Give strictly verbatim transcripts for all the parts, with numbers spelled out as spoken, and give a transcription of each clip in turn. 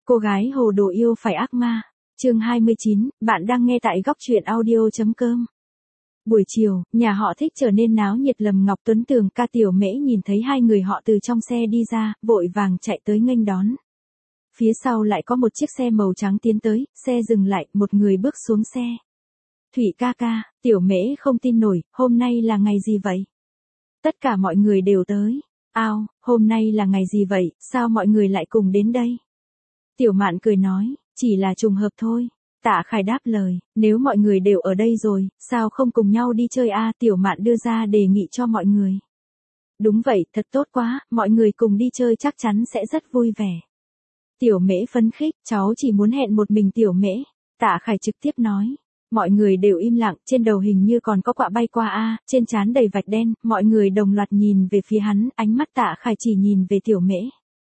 Cô gái hồ đồ yêu phải ác ma. Chương hai mươi chín, bạn đang nghe tại góc truyện audio.com. Buổi chiều, nhà họ Thích trở nên náo nhiệt. Lâm Ngọc Tuấn Tường ca Tiểu Mễ nhìn thấy hai người họ từ trong xe đi ra, vội vàng chạy tới nghênh đón. Phía sau lại có một chiếc xe màu trắng tiến tới, xe dừng lại, một người bước xuống xe. Thủy ca ca, Tiểu Mễ không tin nổi, hôm nay là ngày gì vậy? Tất cả mọi người đều tới. Ao, hôm nay là ngày gì vậy, sao mọi người lại cùng đến đây? Tiểu Mạn cười nói, chỉ là trùng hợp thôi. Tạ Khải đáp lời, nếu mọi người đều ở đây rồi, sao không cùng nhau đi chơi a? Tiểu Mạn đưa ra đề nghị cho mọi người. Đúng vậy, thật tốt quá, mọi người cùng đi chơi chắc chắn sẽ rất vui vẻ. Tiểu Mễ phấn khích, cháu chỉ muốn hẹn một mình Tiểu Mễ. Tạ Khải trực tiếp nói. Mọi người đều im lặng, trên đầu hình như còn có quạ bay qua a, trên trán đầy vạch đen, mọi người đồng loạt nhìn về phía hắn, ánh mắt Tạ Khải chỉ nhìn về Tiểu Mễ.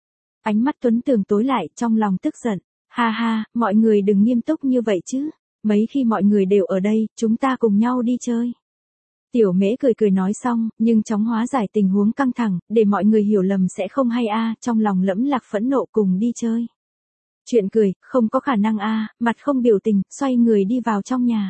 Ánh mắt Tuấn Tường tối lại, trong lòng tức giận. Ha ha, mọi người đừng nghiêm túc như vậy chứ. Mấy khi mọi người đều ở đây, chúng ta cùng nhau đi chơi. Tiểu Mễ cười cười nói xong, nhưng chóng hóa giải tình huống căng thẳng, để mọi người hiểu lầm sẽ không hay a, trong lòng lẫm lạc phẫn nộ cùng đi chơi. Chuyện cười, không có khả năng a, mặt không biểu tình, xoay người đi vào trong nhà.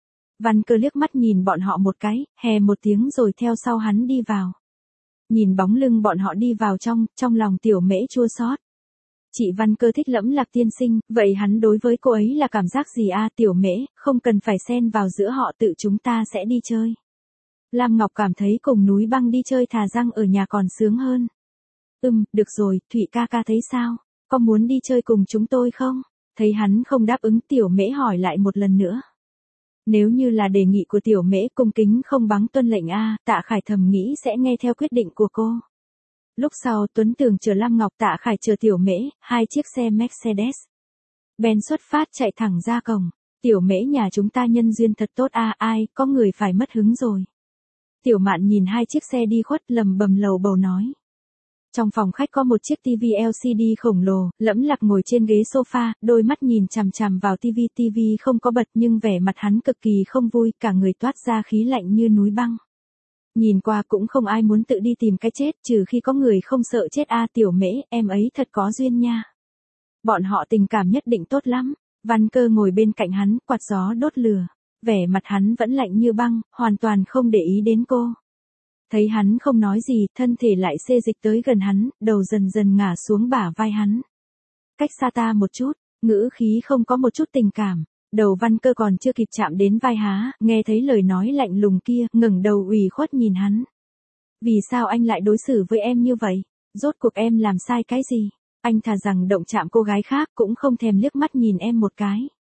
Văn Cơ liếc mắt nhìn bọn họ một cái, hè một tiếng rồi theo sau hắn đi vào. Nhìn bóng lưng bọn họ đi vào trong, trong lòng Tiểu Mễ chua xót. Chị Văn Cơ thích Lẫm Lạc tiên sinh, vậy hắn đối với cô ấy là cảm giác gì a? Tiểu Mễ, không cần phải xen vào giữa họ, tự chúng ta sẽ đi chơi. Lam Ngọc cảm thấy cùng núi băng đi chơi thà rằng ở nhà còn sướng hơn. Ừm, được rồi, Thụy ca ca thấy sao? Có muốn đi chơi cùng chúng tôi không? Thấy hắn không đáp ứng, Tiểu Mễ hỏi lại một lần nữa. Nếu như là đề nghị của Tiểu Mễ, cung kính không bằng tuân lệnh a, Tạ Khải thầm nghĩ sẽ nghe theo quyết định của cô. Lúc sau Tuấn Tường chờ Lam Ngọc, Tạ Khải chờ Tiểu Mễ, hai chiếc xe Mercedes Benz xuất phát chạy thẳng ra cổng. Tiểu Mễ nhà chúng ta nhân duyên thật tốt a, ai, có người phải mất hứng rồi. Tiểu Mạn nhìn hai chiếc xe đi khuất, lầm bầm lầu bầu nói. Trong phòng khách có một chiếc tivi lờ xê đê khổng lồ, Lẫm Lạc ngồi trên ghế sofa, đôi mắt nhìn chằm chằm vào tivi, tivi không có bật nhưng vẻ mặt hắn cực kỳ không vui, cả người toát ra khí lạnh như núi băng. Nhìn qua cũng không ai muốn tự đi tìm cái chết, trừ khi có người không sợ chết a. Tiểu Mễ, em ấy thật có duyên nha. Bọn họ tình cảm nhất định tốt lắm. Văn Cơ ngồi bên cạnh hắn, quạt gió đốt lửa. Vẻ mặt hắn vẫn lạnh như băng, hoàn toàn không để ý đến cô. Thấy hắn không nói gì, thân thể lại xê dịch tới gần hắn, đầu dần dần ngả xuống bả vai hắn. Cách xa ta một chút, ngữ khí không có một chút tình cảm. Đầu Văn Cơ còn chưa kịp chạm đến vai há, nghe thấy lời nói lạnh lùng kia, ngẩng đầu ủy khuất nhìn hắn. Vì sao anh lại đối xử với em như vậy? Rốt cuộc em làm sai cái gì? Anh thà rằng động chạm cô gái khác cũng không thèm liếc mắt nhìn em một cái.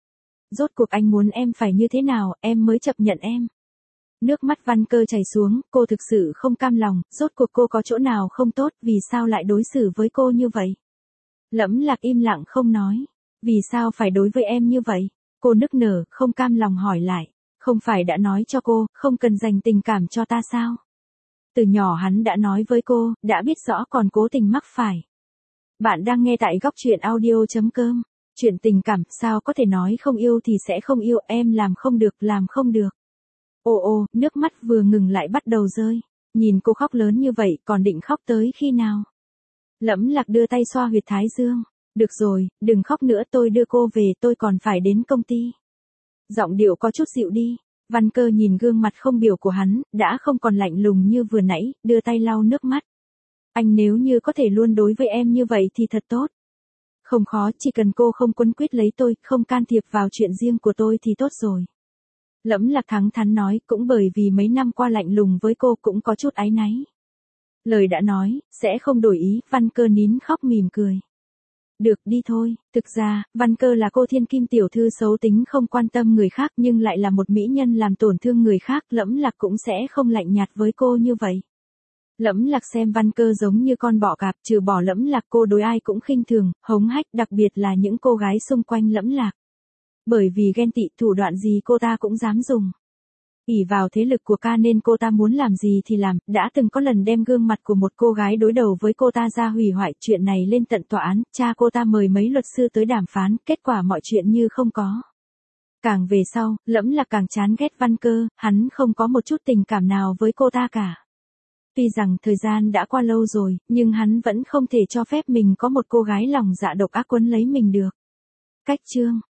Rốt cuộc anh muốn em phải như thế nào, em mới chấp nhận em. Nước mắt Văn Cơ chảy xuống, cô thực sự không cam lòng, rốt cuộc cô có chỗ nào không tốt, vì sao lại đối xử với cô như vậy? Lẫm Lạc im lặng không nói. Vì sao phải đối với em như vậy? Cô nức nở, không cam lòng hỏi lại. Không phải đã nói cho cô, không cần dành tình cảm cho ta sao? Từ nhỏ hắn đã nói với cô, đã biết rõ còn cố tình mắc phải. Bạn đang nghe tại góc truyện audio.com. Chuyện tình cảm, sao có thể nói không yêu thì sẽ không yêu, em làm không được, làm không được. Ô ô, nước mắt vừa ngừng lại bắt đầu rơi. Nhìn cô khóc lớn như vậy, còn định khóc tới khi nào? Lẫm Lạc đưa tay xoa huyệt thái dương. Được rồi, đừng khóc nữa, tôi đưa cô về, tôi còn phải đến công ty. Giọng điệu có chút dịu đi. Văn Cơ nhìn gương mặt không biểu của hắn, đã không còn lạnh lùng như vừa nãy, đưa tay lau nước mắt. Anh nếu như có thể luôn đối với em như vậy thì thật tốt. Không khó, chỉ cần cô không quấn quýt lấy tôi, không can thiệp vào chuyện riêng của tôi thì tốt rồi. Lẫm Lạc thẳng thắn nói, cũng bởi vì mấy năm qua lạnh lùng với cô cũng có chút áy náy. Lời đã nói, sẽ không đổi ý, Văn Cơ nín khóc mỉm cười. Được, đi thôi. Thực ra, Văn Cơ là cô thiên kim tiểu thư xấu tính không quan tâm người khác nhưng lại là một mỹ nhân làm tổn thương người khác, Lẫm Lạc cũng sẽ không lạnh nhạt với cô như vậy. Lẫm Lạc xem Văn Cơ giống như con bọ cạp, trừ bỏ Lẫm Lạc cô đối ai cũng khinh thường, hống hách, đặc biệt là những cô gái xung quanh Lẫm Lạc. Bởi vì ghen tị, thủ đoạn gì cô ta cũng dám dùng. ỷ vào thế lực của ca nên cô ta muốn làm gì thì làm, đã từng có lần đem gương mặt của một cô gái đối đầu với cô ta ra hủy hoại, chuyện này lên tận tòa án, cha cô ta mời mấy luật sư tới đàm phán, kết quả mọi chuyện như không có. Càng về sau, Lẫm Lạc càng chán ghét Văn Cơ, hắn không có một chút tình cảm nào với cô ta cả. Tuy rằng thời gian đã qua lâu rồi, nhưng hắn vẫn không thể cho phép mình có một cô gái lòng dạ độc ác quấn lấy mình được. Cách chương